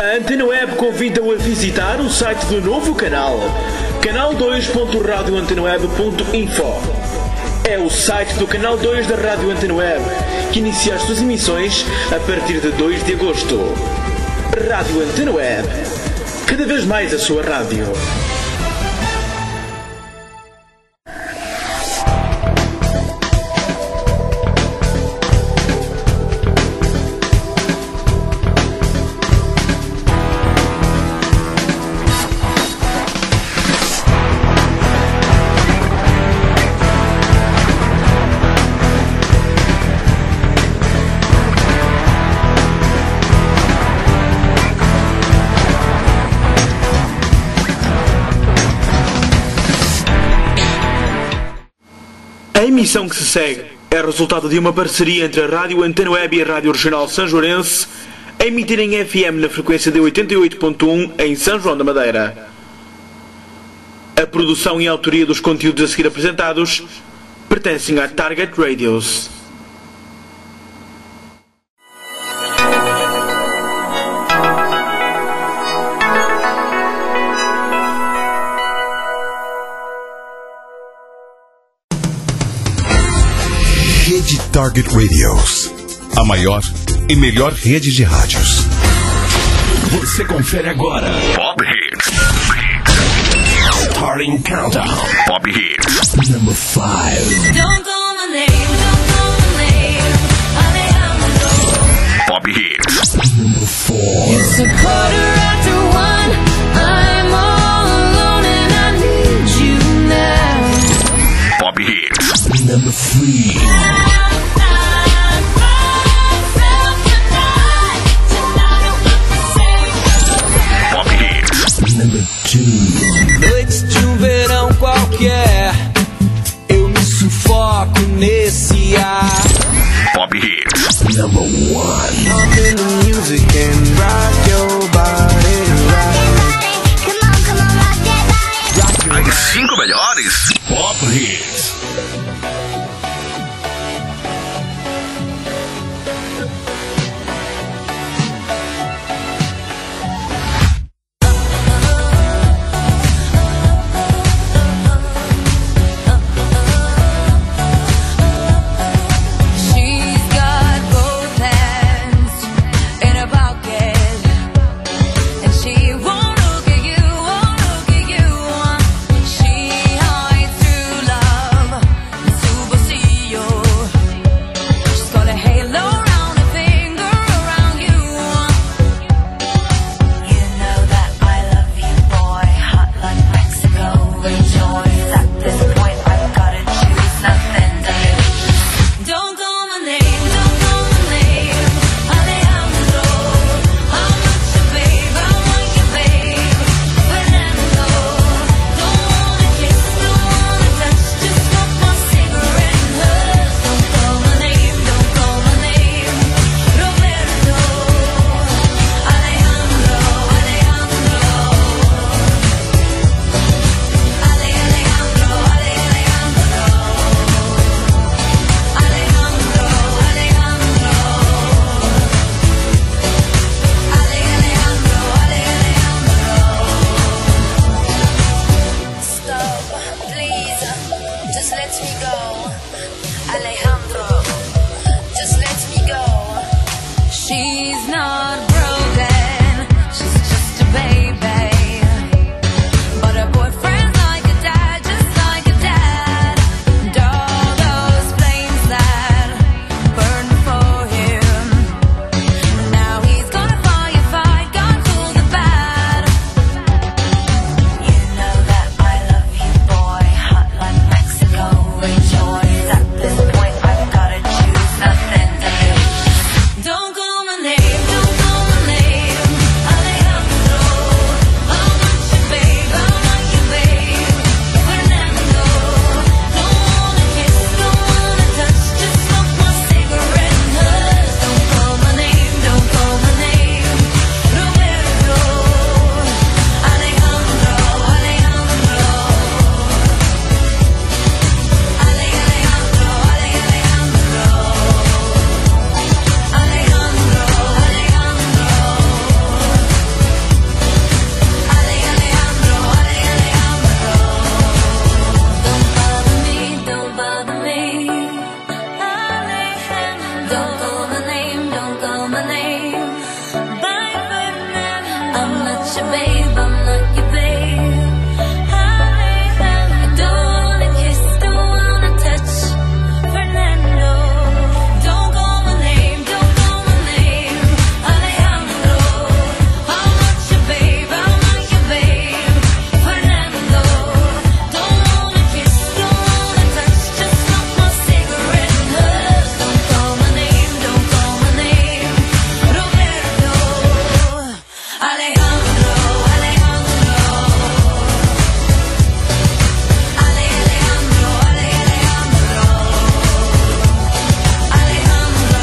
A Antena Web convida-o a visitar o site do novo canal, canal2.radioantenaweb.info. É o site do Canal 2 da Rádio Antena Web, que inicia as suas emissões a partir de 2 de agosto. Rádio Antena Web, cada vez mais a sua rádio. A emissão que se segue é resultado de uma parceria entre a Rádio Antena Web e a Rádio Regional Sanjoarense, a emitir em FM na frequência de 88.1 em São João da Madeira. A produção e a autoria dos conteúdos a seguir apresentados pertencem à Target Radios. Rede Target Radios, a maior e melhor rede de rádios. Você confere agora Pop Hits. Starting Countdown. Pop Hits. Number 5. Don't call my name, don't call my name. Pop Hits. Number 4. It's a 1:15. I'm all alone and I need you now. Pop Hits. Number 3. Number 2. Noites de um verão qualquer, eu me sufoco nesse ar. Pop Hits. Number 1. Pump in the music and rock your body right. As 5 melhores Pop Hits. She's got both hands in a pocket. your babe, I'm not your babe. I don't wanna kiss, don't wanna touch. Fernando, don't call my name, don't call my name. Alejandro, I'm not your babe, I'm not your babe. Fernando, don't wanna kiss, don't wanna touch. Just smoke my cigarette and hush. Don't call my name, don't call my name. Roberto, Alejandro, Alejandro. Alejandro, Alejandro. Alejandro, Alejandro.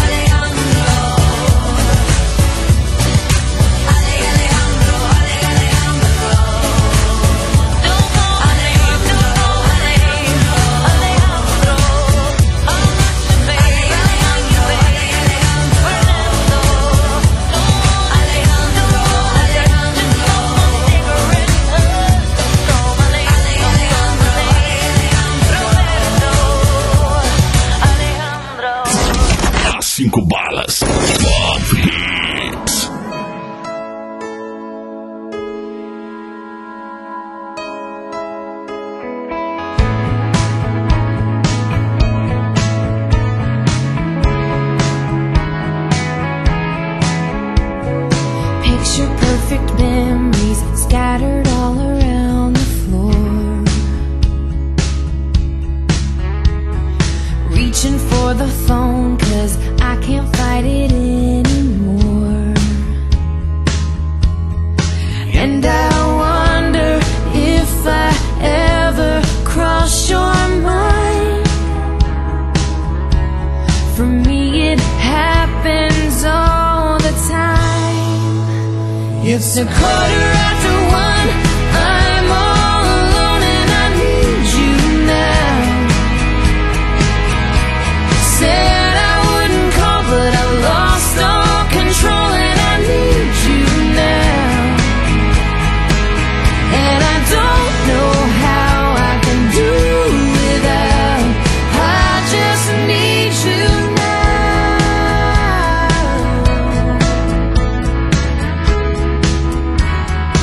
Alejandro, Alejandro. Don't call my name, don't call my name. Alejandro, I'm not your babe, I'm not your babe. Fernando, Alejandro, Alejandro. Just smoke my cigarette and hush. Don't call my name, Alejandro, Alejandro. Roberto, Alejandro. As 5 balas. Pop Hits. Picture perfect memories scattered all around the floor. Reaching for the phone 'cause I can't fight it anymore. And I wonder if I ever cross your mind. For me it happens all the time. It's 1:15. I'm all alone and I need you now. Said I wouldn't call, but I lost all control and I need you now. And I don't know how I can do without. I just need you now.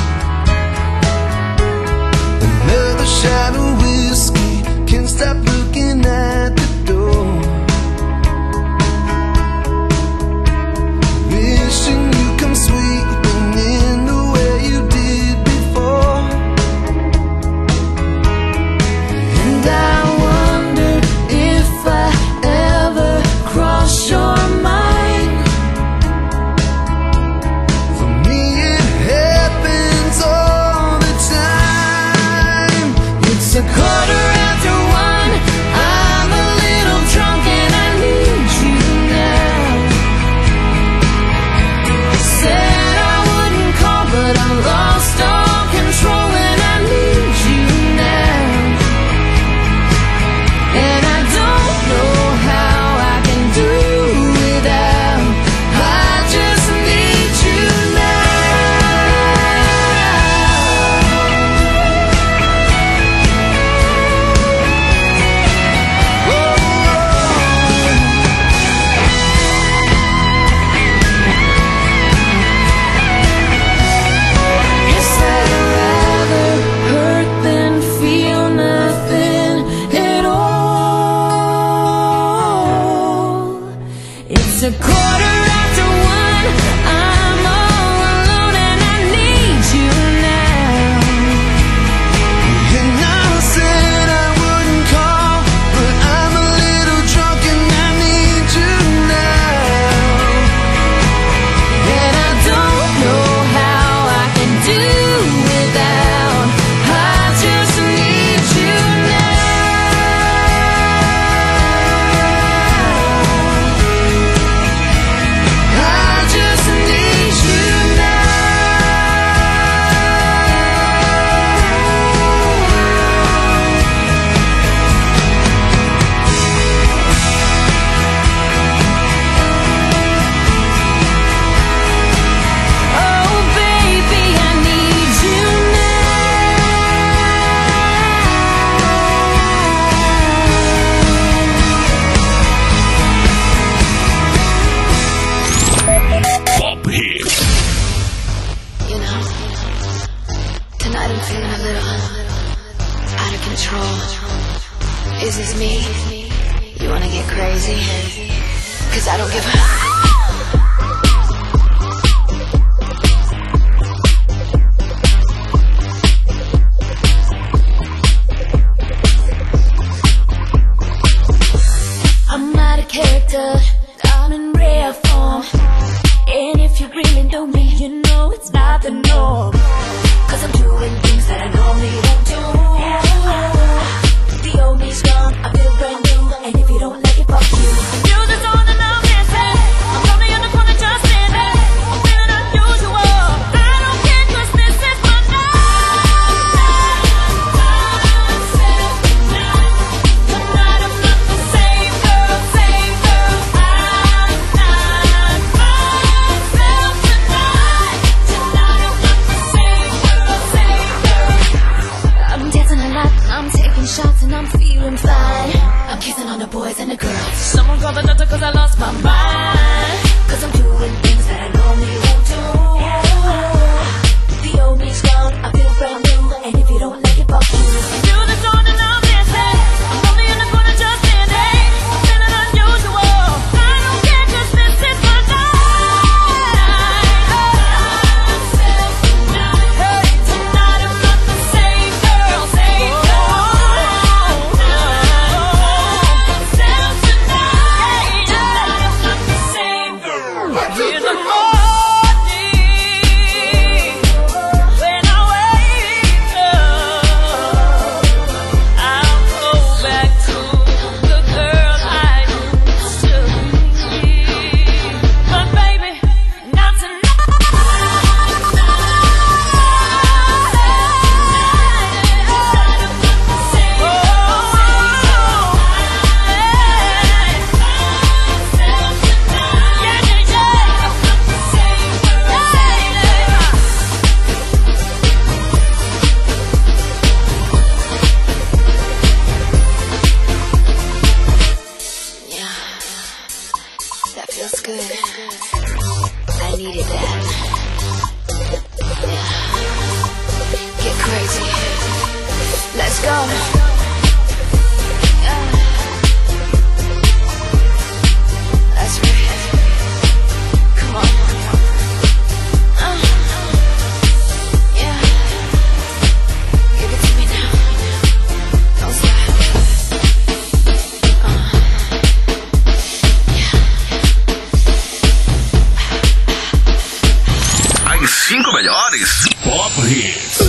control. Is this me? You wanna get crazy? 'Cause I don't give a... I'm out of character, I'm in rare form. And if you really know me, you know it's not the norm. 'Cause I'm doing things that I normally won't do. The old me's gone, I feel brand new. And if you don't like it, fuck you. You're the song that I'm missing. I'm lonely in the corner just standing. I'm feeling unusual. I don't care 'cause this is my night. Tonight I'm not the same girl, same girl. I'm not myself tonight. Tonight I'm not the same girl, same girl. I'm dancing a lot, I'm taking shots and I'm feeling fine. I'm kissing on the boys and the girls. Someone call the doctor 'cause I lost my mind. 'Cause I'm doing things that I normally won't do. The old me's gone, I feel brand new. And if you don't like it, fuck you. You're the song that I'm missing. I'm lonely in the corner just standing. I'm feeling unusual. I don't care 'cause this is my night. Hey, tonight I'm not the same girl, same girl. Myself tonight. Tonight I'm not the same girl. In the morning, when I wake up, I'll go back to the girl I used to be. But baby, not yeah, that feels good. I needed that. Yeah. Get crazy. Let's go. That's right. Come on. Yeah. Give it to me now. Don't stop. As 5 melhores Pop Hits.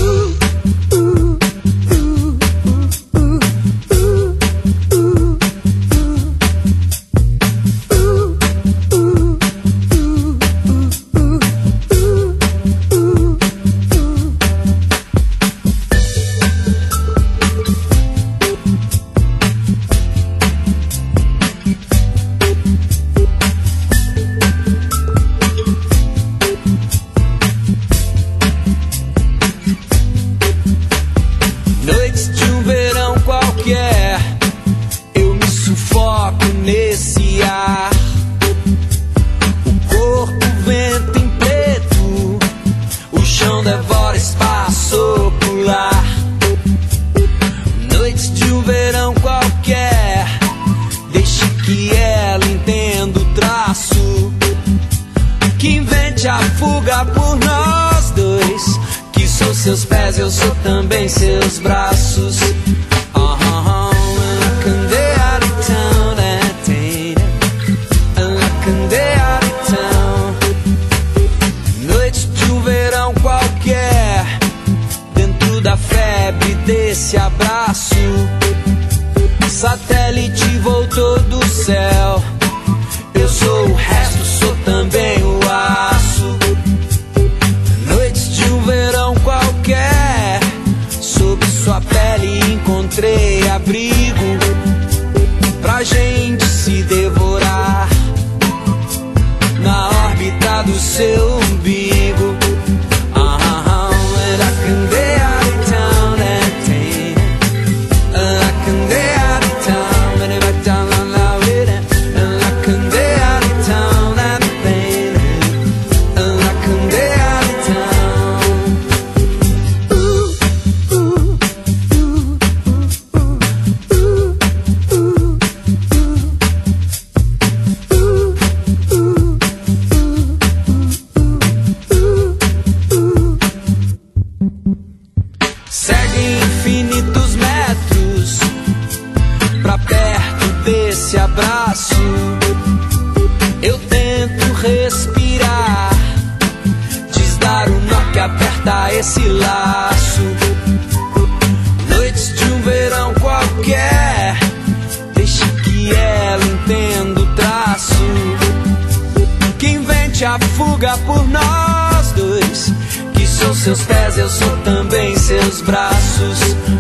Noites de um verão qualquer, eu me sufoco nesse ar. O corpo vento em preto, o chão devora espaço ocular. Noites de um verão qualquer, deixe que ela entenda o traço, que invente a fuga por nós dois. Que sou seus pés, eu sou também seus braços. Noite de um verão qualquer, dentro da febre desse abraço. Satélite voltou do céu, eu sou o resto, sou também o aço. Noites de um verão qualquer, sob sua pele encontrei abrigo pra gente se devorar na órbita do seu umbigo. And I can get out of town and take it. And I can get out of town, and if I down on loud with it. And I can get out of town. que aperta esse laço. Noites de um verão qualquer, deixe que ela entenda o traço, que invente a fuga por nós dois, que sou seus pés, eu sou também seus braços.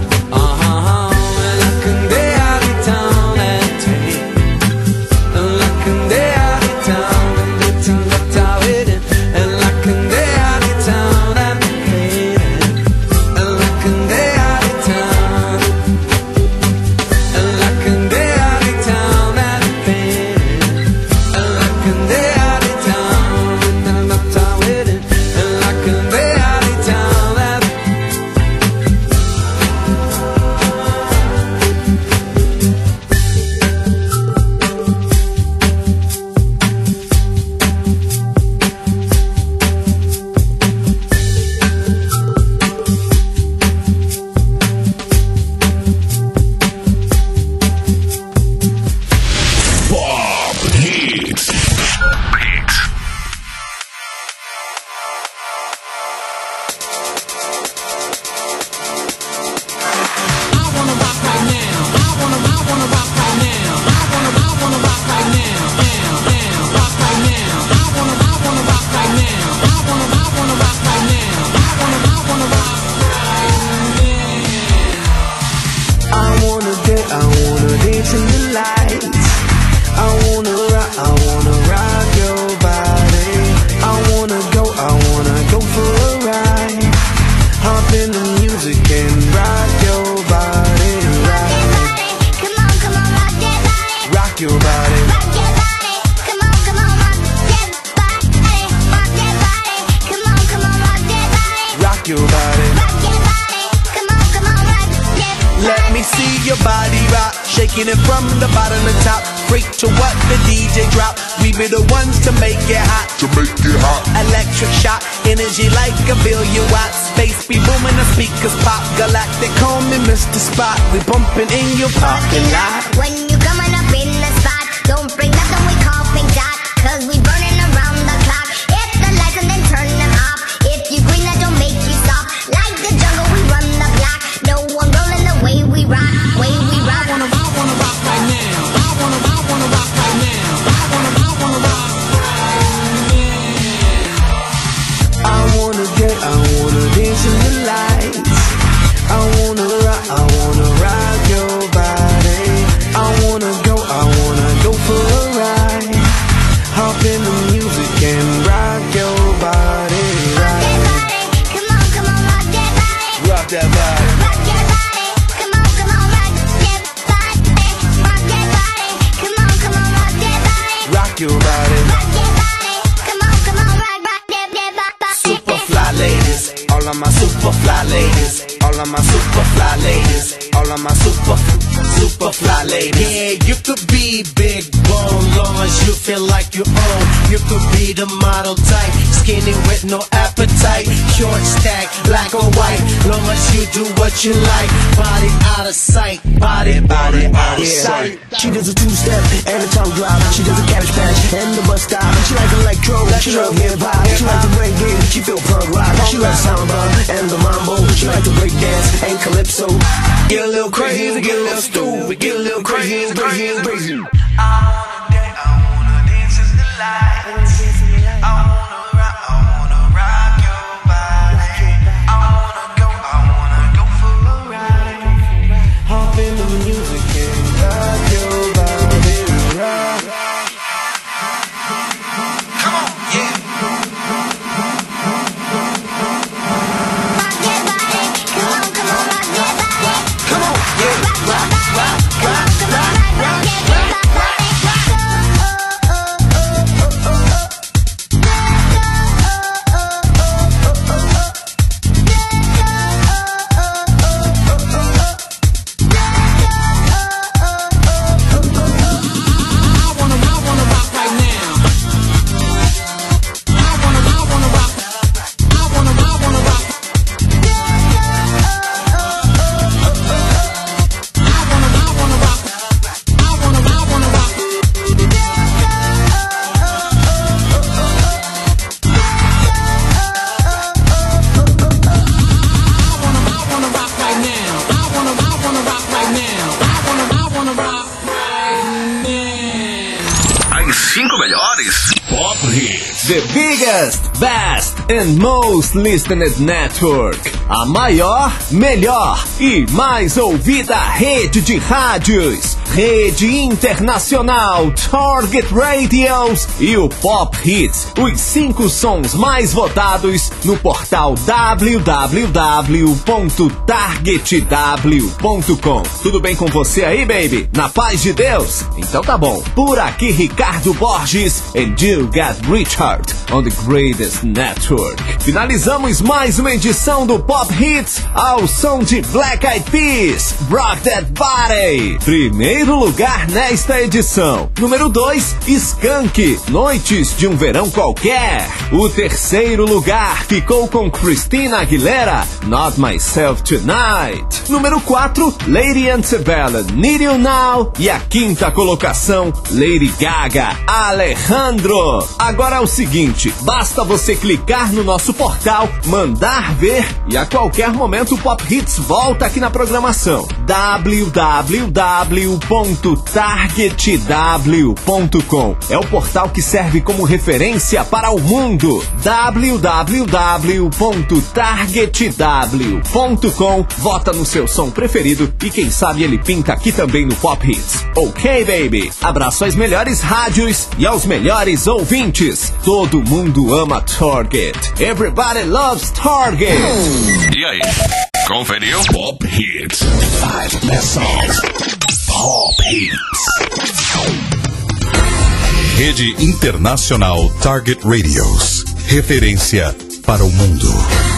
You like body out of sight, body out of sight. She does a two-step and a tongue drop. She does a cabbage patch and the bus stop. She likes electro, she loves hip-hop. She likes the reggae, she feel punk rock. She loves samba and the mambo. She likes to break dance and calypso. Get a little crazy, get a little stupid, get a little crazy, crazy. I wanna dance in the lights. I wanna rock your body. I wanna go for a ride. Hop in the music and rock your body, rock. Come on, yeah. Rock your body, come on, rock your body. Come on, yeah. Rock, rock, rock, rock, rock, rock, rock, rock, rock, rock, rock. The biggest, best and most listened network. A maior, melhor e mais ouvida rede de rádios. Rede Internacional Target Radios e o Pop Hits. Os 5 sons mais votados no portal www.targetw.com. Tudo bem com você aí, baby? Na paz de Deus? Então tá bom. Por aqui, Ricardo Borges and you got Richard on the greatest network. Finalizamos mais uma edição do Pop Hits ao som de Black Eyed Peas, Rock That Body. Primeiro lugar nesta edição. Número 2, Skank, Noites de um Verão Qualquer. O terceiro lugar ficou com Christina Aguilera, Not Myself Tonight. Número 4, Lady Antebellum, Need You Now. E a quinta colocação, Lady Gaga, Alejandro. Agora é o seguinte, basta você clicar no nosso portal, mandar ver e a qualquer momento o Pop Hits volta aqui na programação. www.targetw.com é o portal que serve como referência para o mundo. www.targetw.com. Vota no seu som preferido e quem sabe ele pinta aqui também no Pop Hits. Ok, baby? Abraço às melhores rádios e aos melhores ouvintes. Todo mundo ama Target. Everybody loves Target. E aí? Conferiu? Pop Hits. 5 best songs. Pop Hits. Rede Internacional Target Radios. Referência para o mundo.